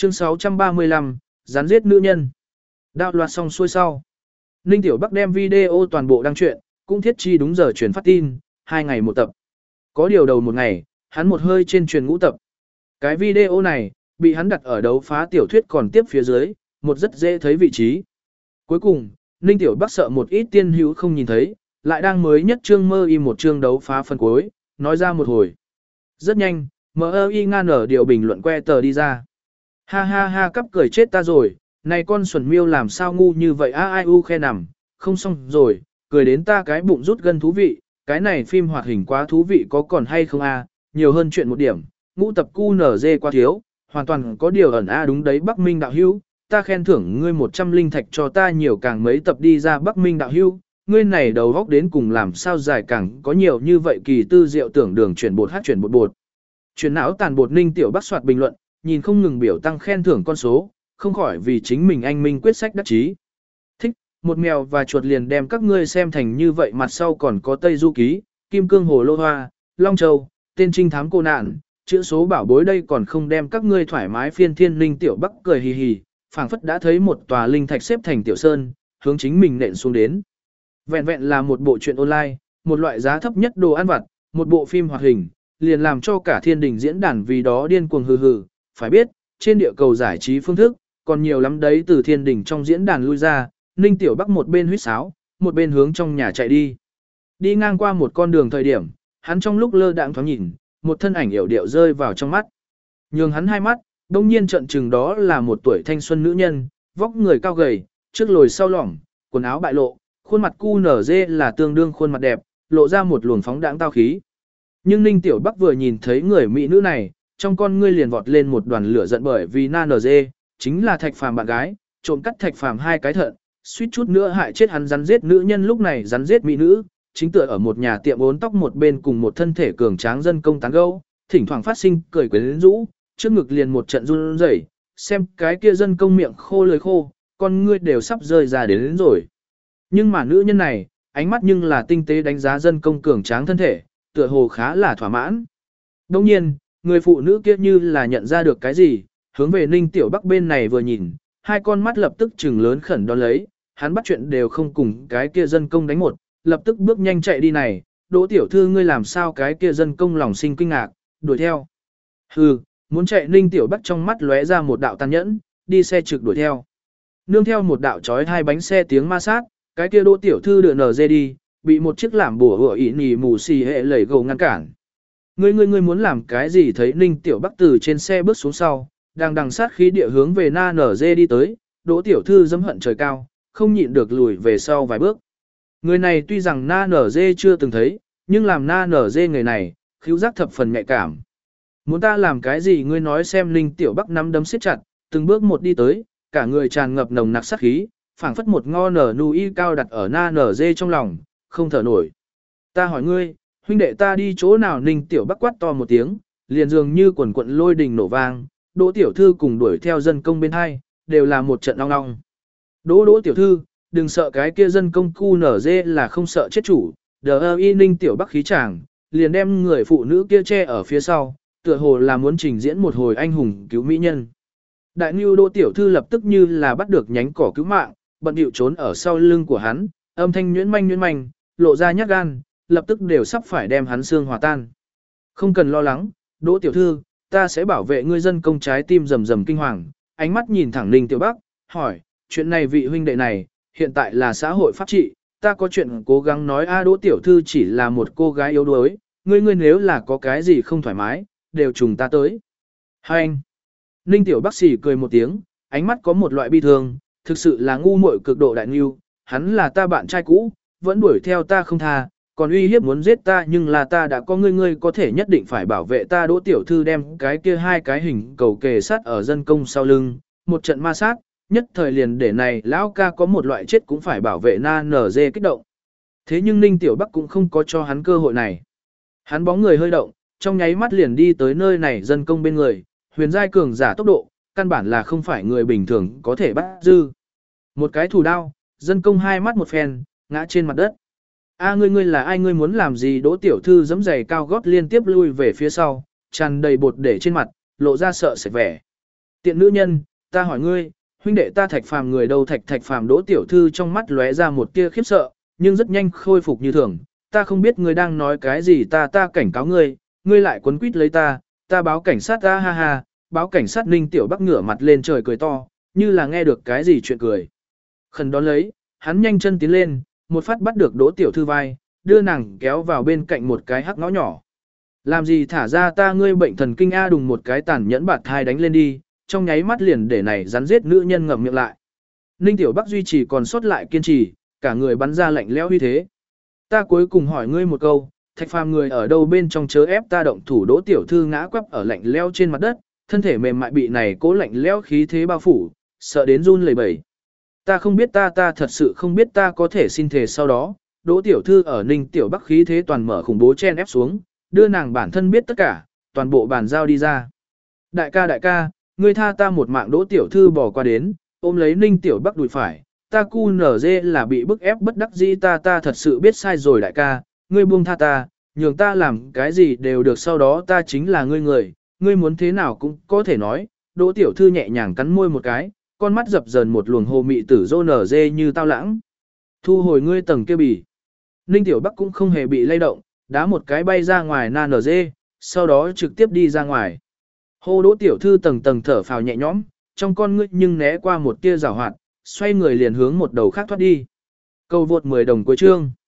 Chương 635, rắn giết nữ nhân. Đạo loạt xong xuôi sau. Ninh Tiểu Bắc đem video toàn bộ đăng truyện, cũng thiết chi đúng giờ truyền phát tin, 2 ngày một tập. Có điều đầu một ngày, hắn một hơi trên truyền ngũ tập. Cái video này, bị hắn đặt ở đấu phá tiểu thuyết còn tiếp phía dưới, một rất dễ thấy vị trí. Cuối cùng, Ninh Tiểu Bắc sợ một ít tiên hữu không nhìn thấy, lại đang mới nhất chương mơ y một chương đấu phá phần cuối, nói ra một hồi. Rất nhanh, MI ngan ở điều bình luận que tờ đi ra. Ha ha ha cắp cười chết ta rồi, này con xuẩn miêu làm sao ngu như vậy a ai u khe nằm, không xong rồi, cười đến ta cái bụng rút gân thú vị, cái này phim hoạt hình quá thú vị có còn hay không a, nhiều hơn chuyện một điểm, ngũ tập QNZ quá thiếu, hoàn toàn có điều ẩn a đúng đấy Bắc Minh đạo hữu, ta khen thưởng ngươi 100 linh thạch cho ta nhiều càng mấy tập đi ra Bắc Minh đạo hữu, ngươi này đầu góc đến cùng làm sao dài càng có nhiều như vậy kỳ tư diệu tưởng đường chuyển bột hát chuyển bột bột. Chuyển não tàn bột Ninh Tiểu Bắc soạt bình luận, nhìn không ngừng biểu tăng khen thưởng con số, không khỏi vì chính mình anh minh quyết sách đắc chí. Thích, một mèo và chuột liền đem các ngươi xem thành như vậy mặt sau còn có Tây Du Ký, Kim Cương Hồ Lô Hoa, Long Châu, tên trinh thám cô nạn, chữ số bảo bối đây còn không đem các ngươi thoải mái phiên thiên. Ninh Tiểu Bắc cười hì hì, phảng phất đã thấy một tòa linh thạch xếp thành tiểu sơn, hướng chính mình nện xuống đến. Vẹn vẹn là một bộ truyện online, một loại giá thấp nhất đồ ăn vặt, một bộ phim hoạt hình, liền làm cho cả thiên đình diễn đàn vì đó điên cuồng hừ hừ. Phải biết, trên địa cầu giải trí phương thức, còn nhiều lắm đấy. Từ thiên đình trong diễn đàn lui ra, Ninh Tiểu Bắc một bên huýt sáo, một bên hướng trong nhà chạy đi. Đi ngang qua một con đường thời điểm, hắn trong lúc lơ đãng thoáng nhìn, một thân ảnh yểu điệu rơi vào trong mắt. Nhường hắn hai mắt, đông nhiên trợn trừng đó là một tuổi thanh xuân nữ nhân, vóc người cao gầy, trước lồi sau lõm, quần áo bại lộ, khuôn mặt QNZ là tương đương khuôn mặt đẹp, lộ ra một luồng phóng đãng tao khí. Nhưng Ninh Tiểu Bắc vừa nhìn thấy người mỹ nữ này, trong con ngươi liền vọt lên một đoàn lửa giận bởi vì NG, chính là Thạch Phàm bạn gái, trộm cắt Thạch Phàm 2 cái thận, suýt chút nữa hại chết hắn. Rắn giết nữ nhân lúc này rắn giết mỹ nữ, chính tựa ở một nhà tiệm uốn tóc một bên cùng một thân thể cường tráng dân công tán gẫu, thỉnh thoảng phát sinh cười quyến rũ, trước ngực liền một trận run rẩy, xem cái kia dân công miệng khô lưỡi khô, con ngươi đều sắp rơi ra đến rồi. Nhưng mà nữ nhân này, ánh mắt nhưng là tinh tế đánh giá dân công cường tráng thân thể, tựa hồ khá là thỏa mãn. Đồng nhiên, người phụ nữ kia như là nhận ra được cái gì, hướng về Ninh Tiểu Bắc bên này vừa nhìn, hai con mắt lập tức trừng lớn khẩn đón lấy, hắn bắt chuyện đều không cùng cái kia dân công đánh một, lập tức bước nhanh chạy đi này, Đỗ tiểu thư ngươi làm sao? Cái kia dân công lòng sinh kinh ngạc, đuổi theo. Hừ, muốn chạy. Ninh Tiểu Bắc trong mắt lóe ra một đạo tàn nhẫn, đi xe trực đuổi theo. Nương theo một đạo chói hai bánh xe tiếng ma sát, cái kia Đỗ tiểu thư đưa NG đi, bị một chiếc lảm bùa hựa ỉ nỉ mù xì hệ lẩy gầu ngăn cản. Ngươi muốn làm cái gì? Thấy Ninh Tiểu Bắc từ trên xe bước xuống sau, đang đằng sát khí địa hướng về Na NG đi tới, Đỗ tiểu thư dẫm hận trời cao, không nhịn được lùi về sau vài bước. Người này tuy rằng Na NG chưa từng thấy, nhưng làm Na NG người này, khứu giác thập phần nhạy cảm. Muốn ta làm cái gì? Ngươi nói xem. Ninh Tiểu Bắc nắm đấm siết chặt, từng bước một đi tới, cả người tràn ngập nồng nặc sát khí, phảng phất một ngò nở nui cao đặt ở Na NG trong lòng, không thở nổi. Ta hỏi ngươi, huynh đệ ta đi chỗ nào? Ninh Tiểu Bắc quát to một tiếng, liền dường như quần quận lôi đình nổ vang, Đỗ tiểu thư cùng đuổi theo dân công bên hai, đều là một trận ong ong. Đỗ tiểu thư, đừng sợ, cái kia dân công QNZ là không sợ chết chủ. DI Ninh Tiểu Bắc khí chàng, liền đem người phụ nữ kia che ở phía sau, tựa hồ là muốn trình diễn một hồi anh hùng cứu mỹ nhân. Đại Nưu Đỗ tiểu thư lập tức như là bắt được nhánh cỏ cứu mạng, bận điệu trốn ở sau lưng của hắn, âm thanh nhuyễn manh, lộ ra nhát gan, lập tức đều sắp phải đem hắn xương hòa tan. Không cần lo lắng, Đỗ tiểu thư, ta sẽ bảo vệ ngươi. Dân công trái tim rầm rầm kinh hoàng, ánh mắt nhìn thẳng Ninh Tiểu Bắc, hỏi, chuyện này vị huynh đệ này, hiện tại là xã hội pháp trị, ta có chuyện cố gắng nói a. Đỗ tiểu thư chỉ là một cô gái yếu đuối, ngươi nếu là có cái gì không thoải mái, đều trùng ta tới. Hai anh. Ninh Tiểu Bắc xỉ cười một tiếng, ánh mắt có một loại bi thương, thực sự là ngu muội cực độ. Đại Nưu, hắn là ta bạn trai cũ, vẫn đuổi theo ta không tha, còn uy hiếp muốn giết ta, nhưng là ta đã có ngươi có thể nhất định phải bảo vệ ta. Đỗ tiểu thư đem cái kia hai cái hình cầu kề sát ở dân công sau lưng, một trận ma sát, nhất thời liền để này lão ca có một loại chết cũng phải bảo vệ Na NG kích động. Thế nhưng Ninh Tiểu Bắc cũng không có cho hắn cơ hội này. Hắn bóng người hơi động, trong nháy mắt liền đi tới nơi này dân công bên người, huyền giai cường giả tốc độ, căn bản là không phải người bình thường có thể bắt dư. Một cái thủ đao, dân công hai mắt một phen, ngã trên mặt đất. A ngươi là ai? Ngươi muốn làm gì? Đỗ tiểu thư giẫm giày cao gót liên tiếp lui về phía sau, tràn đầy bột để trên mặt, lộ ra sợ sệt vẻ. Tiện nữ nhân, ta hỏi ngươi, huynh đệ ta Thạch Phàm người đâu? Thạch Phàm Đỗ tiểu thư trong mắt lóe ra một tia khiếp sợ, nhưng rất nhanh khôi phục như thường. Ta không biết ngươi đang nói cái gì, ta cảnh cáo ngươi, ngươi lại quấn quýt lấy ta báo cảnh sát, ta ha ha, báo cảnh sát. Ninh Tiểu Bắc ngửa mặt lên trời cười to, như là nghe được cái gì chuyện cười. Khẩn đón lấy, hắn nhanh chân tiến lên, một phát bắt được Đỗ tiểu thư vai, đưa nàng kéo vào bên cạnh một cái hắc ngõ nhỏ. Làm gì thả ra ta, ngươi bệnh thần kinh a, đùng một cái tàn nhẫn bạt thai đánh lên đi, trong nháy mắt liền để này rắn giết nữ nhân ngậm miệng lại. Ninh Tiểu Bắc duy trì còn sót lại kiên trì, cả người bắn ra lạnh lẽo uy thế. Ta cuối cùng hỏi ngươi một câu, Thạch Phàm người ở đâu bên trong, chớ ép ta động thủ. Đỗ tiểu thư ngã quắp ở lạnh lẽo trên mặt đất, thân thể mềm mại bị này cố lạnh lẽo khí thế bao phủ, sợ đến run lẩy bẩy. Ta không biết, ta thật sự không biết, ta có thể xin thề. Sau đó, Đỗ tiểu thư ở Ninh Tiểu Bắc khí thế toàn mở khủng bố chen ép xuống, đưa nàng bản thân biết tất cả, toàn bộ bàn giao đi ra. Đại ca, ngươi tha ta một mạng. Đỗ tiểu thư bỏ qua đến, ôm lấy Ninh Tiểu Bắc đùi phải, ta cu nở dê là bị bức ép bất đắc dĩ, ta thật sự biết sai rồi đại ca, ngươi buông tha ta, nhường ta làm cái gì đều được, sau đó ta chính là ngươi người, ngươi muốn thế nào cũng có thể nói. Đỗ tiểu thư nhẹ nhàng cắn môi một cái, con mắt dập dờn một luồng hồ mị tử rô nở dê như tao lãng. Thu hồi ngươi tầng kia bì. Ninh Tiểu Bắc cũng không hề bị lay động, đá một cái bay ra ngoài na nở dê, sau đó trực tiếp đi ra ngoài. Hô. Đỗ tiểu thư tầng tầng thở phào nhẹ nhõm, trong con ngươi nhưng né qua một tia giảo hoạt, xoay người liền hướng một đầu khác thoát đi. Cầu vượt 10 đồng cuối chương.